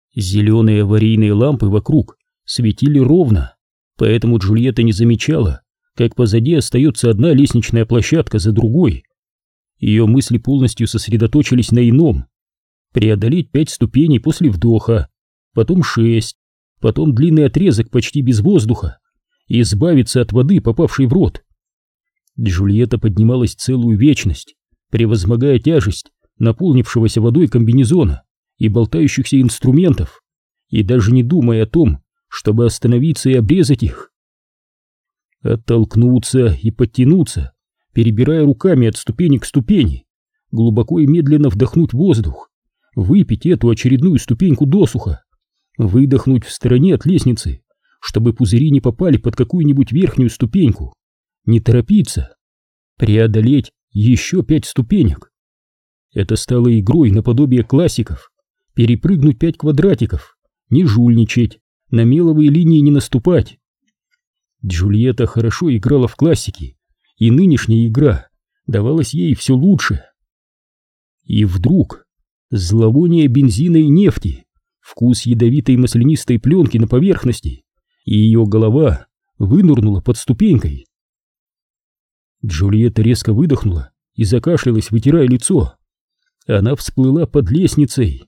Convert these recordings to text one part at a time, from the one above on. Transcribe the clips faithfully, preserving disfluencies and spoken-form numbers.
Зеленые аварийные лампы вокруг светили ровно, поэтому Джульетта не замечала, как позади остается одна лестничная площадка за другой. Ее мысли полностью сосредоточились на ином: преодолеть пять ступеней после вдоха, потом шесть, потом длинный отрезок почти без воздуха и избавиться от воды, попавшей в рот. Джульетта поднималась целую вечность, превозмогая тяжесть наполнившегося водой комбинезона и болтающихся инструментов, и даже не думая о том, чтобы остановиться и обрезать их. Оттолкнуться и подтянуться, перебирая руками от ступени к ступени, глубоко и медленно вдохнуть воздух, выпить эту очередную ступеньку досуха, выдохнуть в стороне от лестницы, чтобы пузыри не попали под какую-нибудь верхнюю ступеньку, не торопиться, преодолеть еще пять ступенек. Это стало игрой наподобие классиков: перепрыгнуть пять квадратиков, не жульничать, на меловые линии не наступать. Джульетта хорошо играла в классики, и нынешняя игра давалась ей все лучше. И вдруг зловоние бензина и нефти, вкус ядовитой маслянистой пленки на поверхности, и ее голова вынырнула под ступенькой. Джульетта резко выдохнула и закашлялась, вытирая лицо. Она всплыла под лестницей.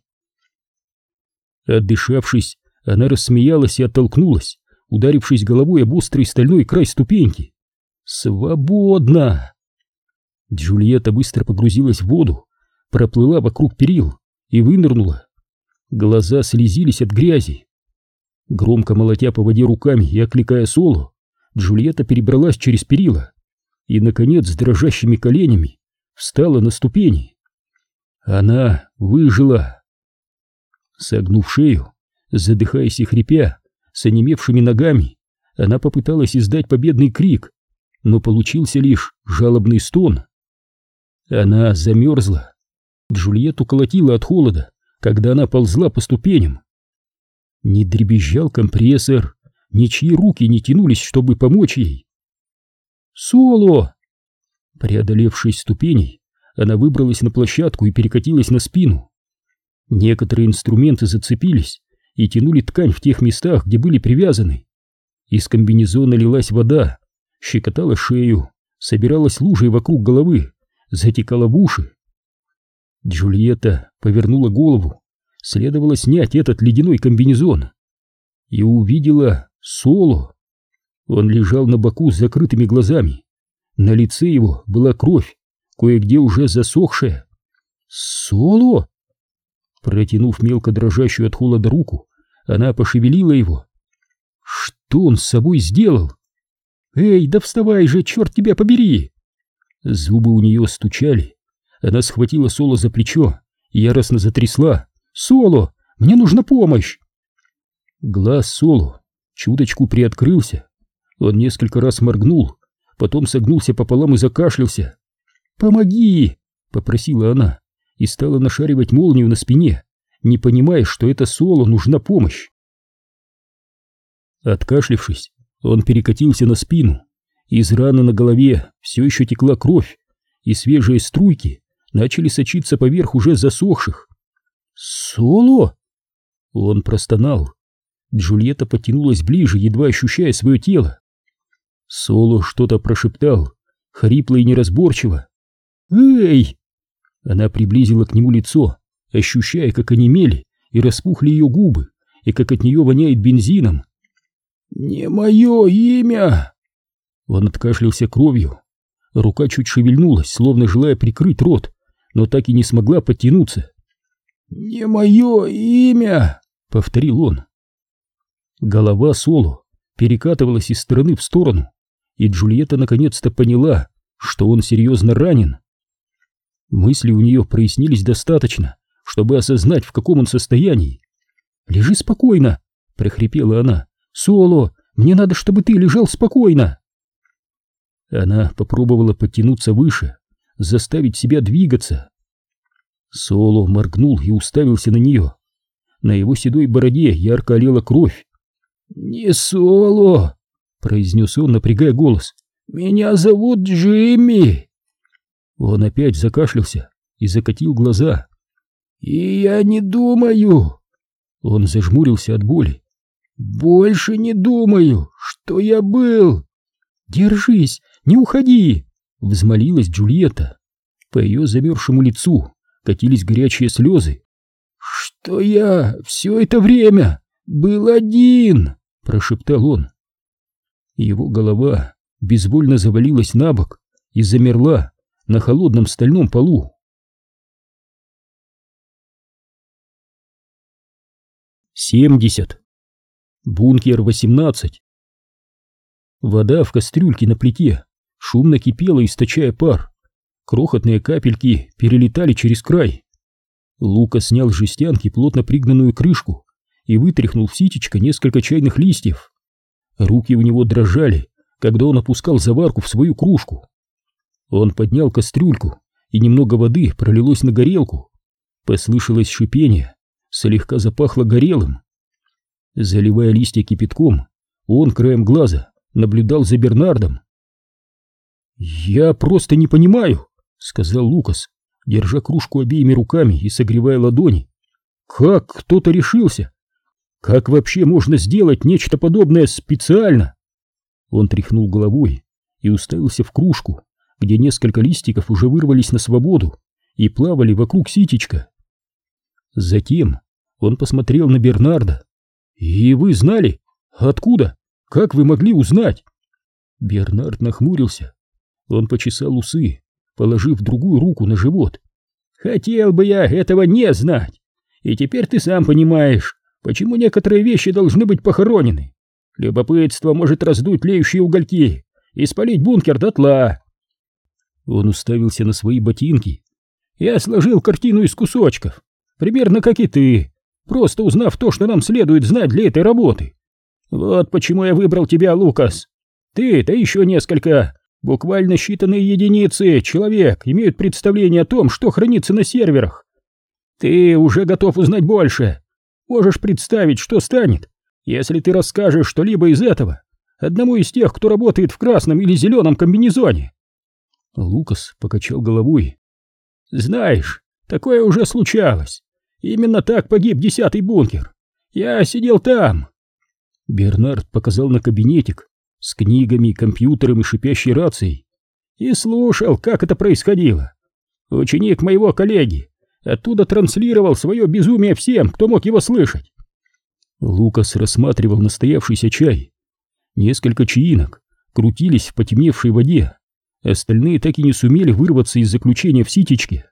Отдышавшись, она рассмеялась и оттолкнулась, ударившись головой об острый стальной край ступеньки. Свободно! Джульетта быстро погрузилась в воду, проплыла вокруг перил и вынырнула. Глаза слезились от грязи. Громко молотя по воде руками и окликая Соло, Джульетта перебралась через перила и, наконец, с дрожащими коленями встала на ступени. Она выжила. Согнув шею, задыхаясь и хрипя, с онемевшими ногами, она попыталась издать победный крик, но получился лишь жалобный стон. Она замерзла. Джульетту колотила от холода, когда она ползла по ступеням. Не дребезжал компрессор, ничьи руки не тянулись, чтобы помочь ей. «Соло!» Преодолев шесть ступеней, она выбралась на площадку и перекатилась на спину. Некоторые инструменты зацепились и тянули ткань в тех местах, где были привязаны. Из комбинезона лилась вода, щекотала шею, собиралась лужей вокруг головы, затекала в уши. Джульетта повернула голову, следовало снять этот ледяной комбинезон, и увидела Соло. Он лежал на боку с закрытыми глазами. На лице его была кровь, кое-где уже засохшая. «Соло!» Протянув мелко дрожащую от холода руку, она пошевелила его. Что он с собой сделал? «Эй, да вставай же, черт тебя побери!» Зубы у нее стучали. Она схватила Соло за плечо и яростно затрясла. «Соло, мне нужна помощь!» Глаз Соло чуточку приоткрылся. Он несколько раз моргнул, потом согнулся пополам и закашлялся. «Помоги!» — попросила она и стала нашаривать молнию на спине, не понимая, что это Соло нужна помощь. Откашлившись, он перекатился на спину. Из раны на голове все еще текла кровь, и свежие струйки начали сочиться поверх уже засохших. «Соло!» Он простонал. Джульетта потянулась ближе, едва ощущая свое тело. Соло что-то прошептал, хрипло и неразборчиво. «Эй!» Она приблизила к нему лицо, ощущая, как онемели и распухли ее губы, и как от нее воняет бензином. «Не мое имя!» Он откашлялся кровью. Рука чуть шевельнулась, словно желая прикрыть рот, но так и не смогла подтянуться. «Не мое имя!» — повторил он. Голова Соло перекатывалась из стороны в сторону, и Джульетта наконец-то поняла, что он серьезно ранен. Мысли у нее прояснились достаточно, чтобы осознать, в каком он состоянии. «Лежи спокойно!» — прохрипела она. «Соло, мне надо, чтобы ты лежал спокойно!» Она попробовала подтянуться выше, заставить себя двигаться. Соло моргнул и уставился на нее. На его седой бороде ярко олела кровь. «Не Соло!» — произнес он, напрягая голос. «Меня зовут Джимми!» Он опять закашлялся и закатил глаза. «И я не думаю...» Он зажмурился от боли. «Больше не думаю, что я был!» «Держись, не уходи!» — взмолилась Джульетта. По ее замерзшему лицу катились горячие слезы. «Что я все это время был один!» — прошептал он. Его голова безвольно завалилась на бок и замерла на холодном стальном полу. семьдесят. Бункер восемнадцать. Вода в кастрюльке на плите шумно кипела, источая пар. Крохотные капельки перелетали через край. Лука снял с жестянки плотно пригнанную крышку и вытряхнул в ситечко несколько чайных листьев. Руки у него дрожали, когда он опускал заварку в свою кружку. Он поднял кастрюльку, и немного воды пролилось на горелку. Послышалось шипение, слегка запахло горелым. Заливая листья кипятком, он краем глаза наблюдал за Бернардом. «Я просто не понимаю», — сказал Лукас, держа кружку обеими руками и согревая ладони. «Как кто-то решился? Как вообще можно сделать нечто подобное специально?» Он тряхнул головой и уставился в кружку, где несколько листиков уже вырвались на свободу и плавали вокруг ситечка. Затем он посмотрел на Бернарда. «И вы знали? Откуда? Как вы могли узнать?» Бернард нахмурился. Он почесал усы, положив другую руку на живот. «Хотел бы я этого не знать. И теперь ты сам понимаешь, почему некоторые вещи должны быть похоронены. Любопытство может раздуть тлеющие угольки и спалить бункер дотла». Он уставился на свои ботинки. «Я сложил картину из кусочков, примерно как и ты, просто узнав то, что нам следует знать для этой работы. Вот почему я выбрал тебя, Лукас. Ты, да еще несколько, буквально считанные единицы человек имеют представление о том, что хранится на серверах. Ты уже готов узнать больше. Можешь представить, что станет, если ты расскажешь что-либо из этого одному из тех, кто работает в красном или зеленом комбинезоне?» Лукас покачал головой. «Знаешь, такое уже случалось. Именно так погиб десятый бункер. Я сидел там». Бернард показал на кабинетик с книгами, компьютером и шипящей рацией и слушал, как это происходило. Ученик моего коллеги оттуда транслировал свое безумие всем, кто мог его слышать. Лукас рассматривал настоявшийся чай. Несколько чаинок крутились в потемневшей воде, остальные так и не сумели вырваться из заключения в ситечке.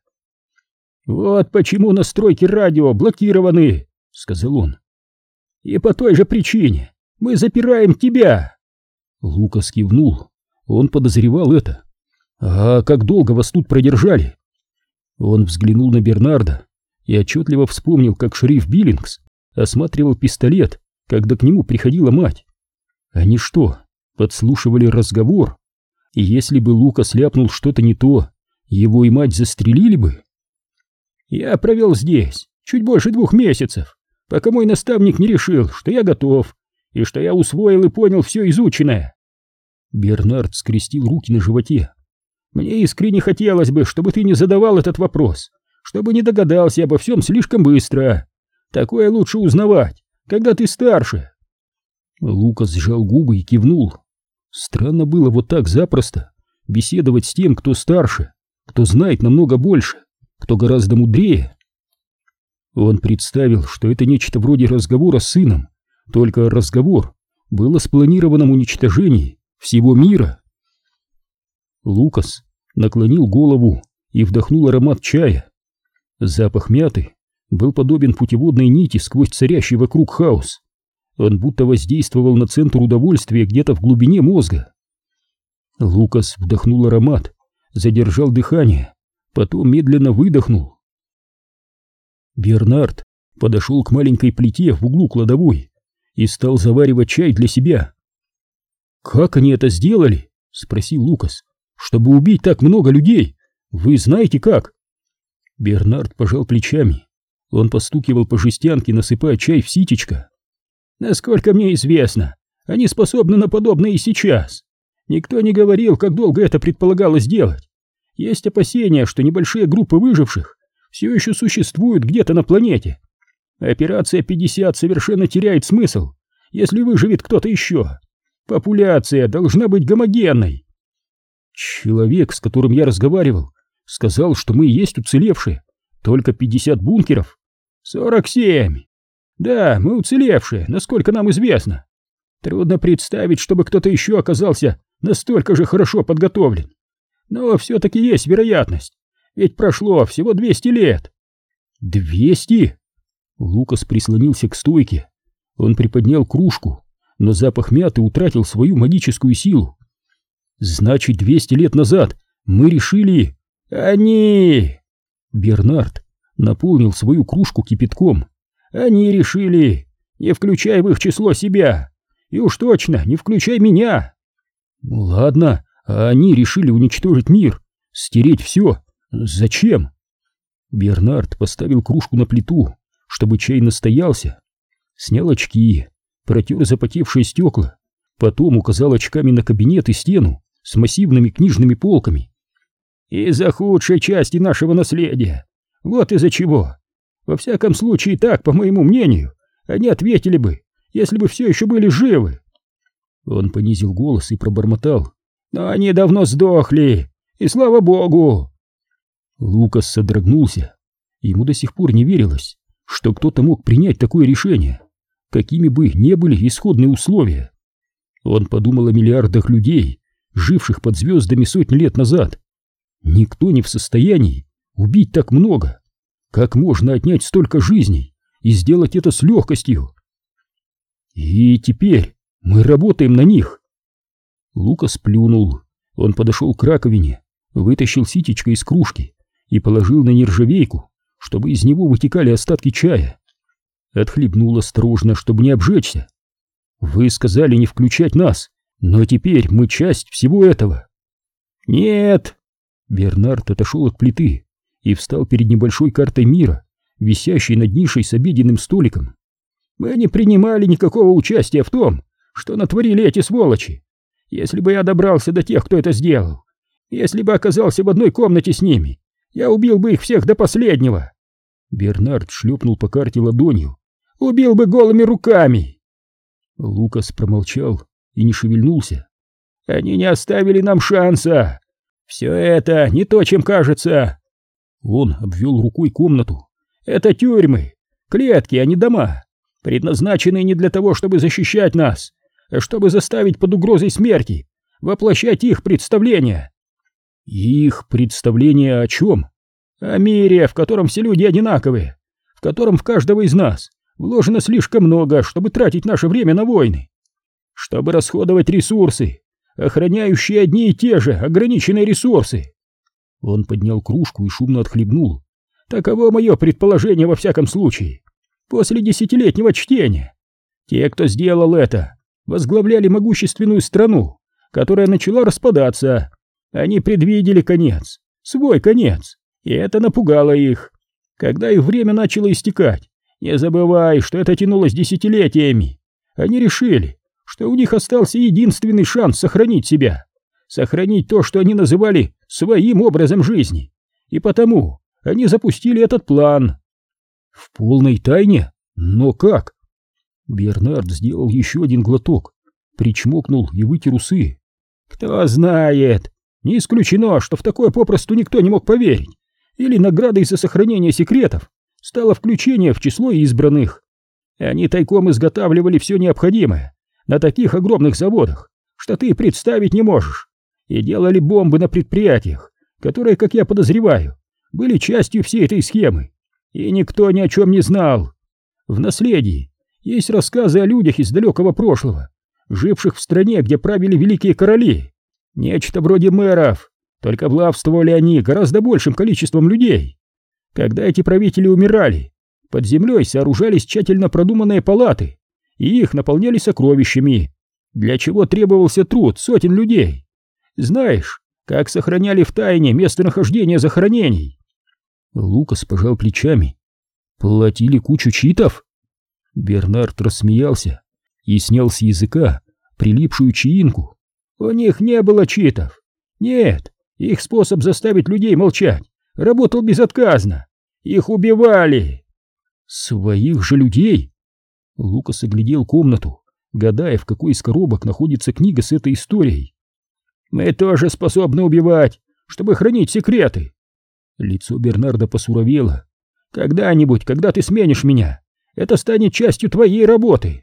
«Вот почему настройки радио блокированы», — сказал он. «И по той же причине мы запираем тебя». Лукас кивнул. Он подозревал это. «А как долго вас тут продержали?» Он взглянул на Бернарда и отчетливо вспомнил, как шериф Биллингс осматривал пистолет, когда к нему приходила мать. Они что, подслушивали разговор? И если бы Лукас ляпнул что-то не то, его и мать застрелили бы? «Я провел здесь чуть больше двух месяцев, пока мой наставник не решил, что я готов, и что я усвоил и понял все изученное». Бернард скрестил руки на животе. «Мне искренне хотелось бы, чтобы ты не задавал этот вопрос, чтобы не догадался обо всем слишком быстро. Такое лучше узнавать, когда ты старше». Лукас сжал губы и кивнул. Странно было вот так запросто беседовать с тем, кто старше, кто знает намного больше, кто гораздо мудрее. Он представил, что это нечто вроде разговора с сыном, только разговор был о спланированном уничтожении всего мира. Лукас наклонил голову и вдохнул аромат чая. Запах мяты был подобен путеводной нити сквозь царящий вокруг хаос. Он будто воздействовал на центр удовольствия где-то в глубине мозга. Лукас вдохнул аромат, задержал дыхание, потом медленно выдохнул. Бернард подошел к маленькой плите в углу кладовой и стал заваривать чай для себя. «Как они это сделали?» — спросил Лукас. «Чтобы убить так много людей? Вы знаете как?» Бернард пожал плечами. Он постукивал по жестянке, насыпая чай в ситечко. «Насколько мне известно, они способны на подобное и сейчас. Никто не говорил, как долго это предполагалось делать. Есть опасения, что небольшие группы выживших все еще существуют где-то на планете. Операция пятьдесят совершенно теряет смысл, если выживет кто-то еще. Популяция должна быть гомогенной. Человек, с которым я разговаривал, сказал, что мы и есть уцелевшие. Только пятьдесят бункеров. сорок семь. Да, мы уцелевшие, насколько нам известно. Трудно представить, чтобы кто-то еще оказался настолько же хорошо подготовлен. Но все-таки есть вероятность, ведь прошло всего двести лет. Двести? Лукас прислонился к стойке. Он приподнял кружку, но запах мяты утратил свою магическую силу. Значит, двести лет назад мы решили... Они... Бернард наполнил свою кружку кипятком. Они решили, не включай в их число себя. И уж точно не включай меня. Ладно, а они решили уничтожить мир, стереть все. Зачем? Бернард поставил кружку на плиту, чтобы чай настоялся. Снял очки, протер запотевшие стекла, потом указал очками на кабинет и стену с массивными книжными полками. Из-за худшей части нашего наследия. Вот из-за чего. Во всяком случае, так, по моему мнению, они ответили бы, если бы все еще были живы. Он понизил голос и пробормотал. Но они давно сдохли, и слава богу. Лукас содрогнулся. Ему до сих пор не верилось, что кто-то мог принять такое решение, какими бы ни были исходные условия. Он подумал о миллиардах людей, живших под звездами сотни лет назад. Никто не в состоянии убить так много. Как можно отнять столько жизней и сделать это с легкостью? И теперь мы работаем на них. Лукас плюнул. Он подошел к раковине, вытащил ситечко из кружки и положил на нержавейку, чтобы из него вытекали остатки чая. Отхлебнул осторожно, чтобы не обжечься. Вы сказали не включать нас, но теперь мы часть всего этого. Нет. Бернард отошел от плиты и встал перед небольшой картой мира, висящей над нишей с обеденным столиком. Мы не принимали никакого участия в том, что натворили эти сволочи. Если бы я добрался до тех, кто это сделал, если бы оказался в одной комнате с ними, я убил бы их всех до последнего. Бернард шлепнул по карте ладонью. Убил бы голыми руками. Лукас промолчал и не шевельнулся. Они не оставили нам шанса. Все это не то, чем кажется. Он обвел рукой комнату. Это тюрьмы, клетки, а не дома, предназначенные не для того, чтобы защищать нас, а чтобы заставить под угрозой смерти воплощать их представления. Их представления о чем? О мире, в котором все люди одинаковые, в котором в каждого из нас вложено слишком много, чтобы тратить наше время на войны, чтобы расходовать ресурсы, охраняющие одни и те же ограниченные ресурсы. Он поднял кружку и шумно отхлебнул. Таково мое предположение во всяком случае. После десятилетнего чтения. Те, кто сделал это, возглавляли могущественную страну, которая начала распадаться. Они предвидели конец, свой конец, и это напугало их. Когда их время начало истекать, не забывай, что это тянулось десятилетиями. Они решили, что у них остался единственный шанс сохранить себя, сохранить то, что они называли своим образом жизни, и потому они запустили этот план. В полной тайне? Но как? Бернард сделал еще один глоток, причмокнул и вытер усы. Кто знает, не исключено, что в такое попросту никто не мог поверить, или наградой за сохранение секретов стало включение в число избранных. Они тайком изготавливали все необходимое на таких огромных заводах, что ты представить не можешь, и делали бомбы на предприятиях, которые, как я подозреваю, были частью всей этой схемы, и никто ни о чем не знал. В наследии есть рассказы о людях из далекого прошлого, живших в стране, где правили великие короли, нечто вроде мэров, только властвовали они гораздо большим количеством людей. Когда эти правители умирали, под землей сооружались тщательно продуманные палаты, и их наполняли сокровищами, для чего требовался труд сотен людей. Знаешь, как сохраняли в тайне местонахождение захоронений? Лукас пожал плечами. Платили кучу читов? Бернард рассмеялся и снял с языка прилипшую чаинку. У них не было читов. Нет, их способ заставить людей молчать работал безотказно. Их убивали. Своих же людей? Лукас оглядел комнату, гадая, в какой из коробок находится книга с этой историей. «Мы тоже способны убивать, чтобы хранить секреты!» Лицо Бернарда посуровело. «Когда-нибудь, когда ты сменишь меня, это станет частью твоей работы!»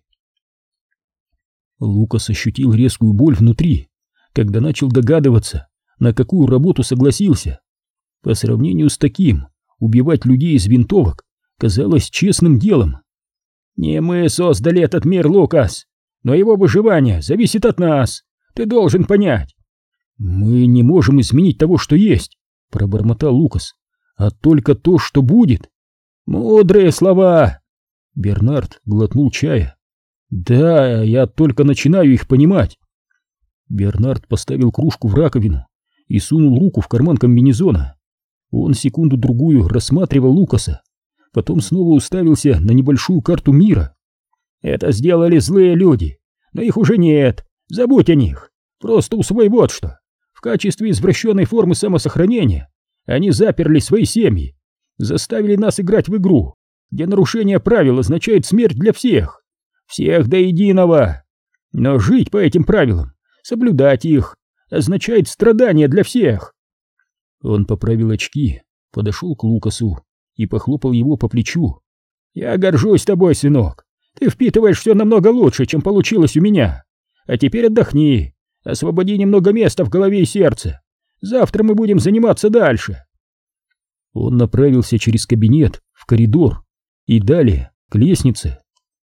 Лукас ощутил резкую боль внутри, когда начал догадываться, на какую работу согласился. По сравнению с таким, убивать людей из винтовок казалось честным делом. «Не мы создали этот мир, Лукас, но его выживание зависит от нас, ты должен понять!» «Мы не можем изменить того, что есть», — пробормотал Лукас, — «а только то, что будет». «Мудрые слова!» Бернард глотнул чая. «Да, я только начинаю их понимать». Бернард поставил кружку в раковину и сунул руку в карман комбинезона. Он секунду-другую рассматривал Лукаса, потом снова уставился на небольшую карту мира. «Это сделали злые люди, но их уже нет, забудь о них, просто усвой вот что. В качестве извращенной формы самосохранения они заперли свои семьи, заставили нас играть в игру, где нарушение правил означает смерть для всех, всех до единого. Но жить по этим правилам, соблюдать их, означает страдание для всех». Он поправил очки, подошел к Лукасу и похлопал его по плечу. «Я горжусь тобой, сынок, ты впитываешь все намного лучше, чем получилось у меня. А теперь отдохни. Освободи немного места в голове и сердце. Завтра мы будем заниматься дальше». Он направился через кабинет в коридор и далее к лестнице.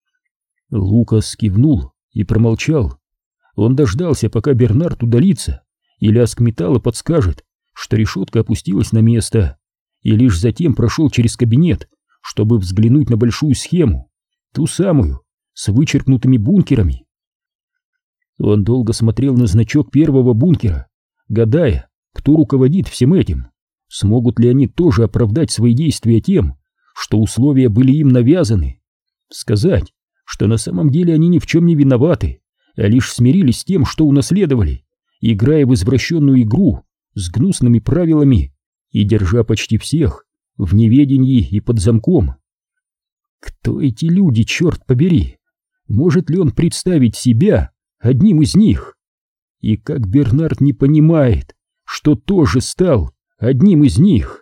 Лукас кивнул и промолчал. Он дождался, пока Бернард удалится, и лязг металла подскажет, что решетка опустилась на место, и лишь затем прошел через кабинет, чтобы взглянуть на большую схему, ту самую, с вычеркнутыми бункерами. Он долго смотрел на значок первого бункера, гадая, кто руководит всем этим, смогут ли они тоже оправдать свои действия тем, что условия были им навязаны, сказать, что на самом деле они ни в чем не виноваты, а лишь смирились с тем, что унаследовали, играя в извращенную игру с гнусными правилами и держа почти всех в неведении и под замком. Кто эти люди, черт побери? Может ли он представить себя одним из них? И как Бернард не понимает, что тоже стал одним из них?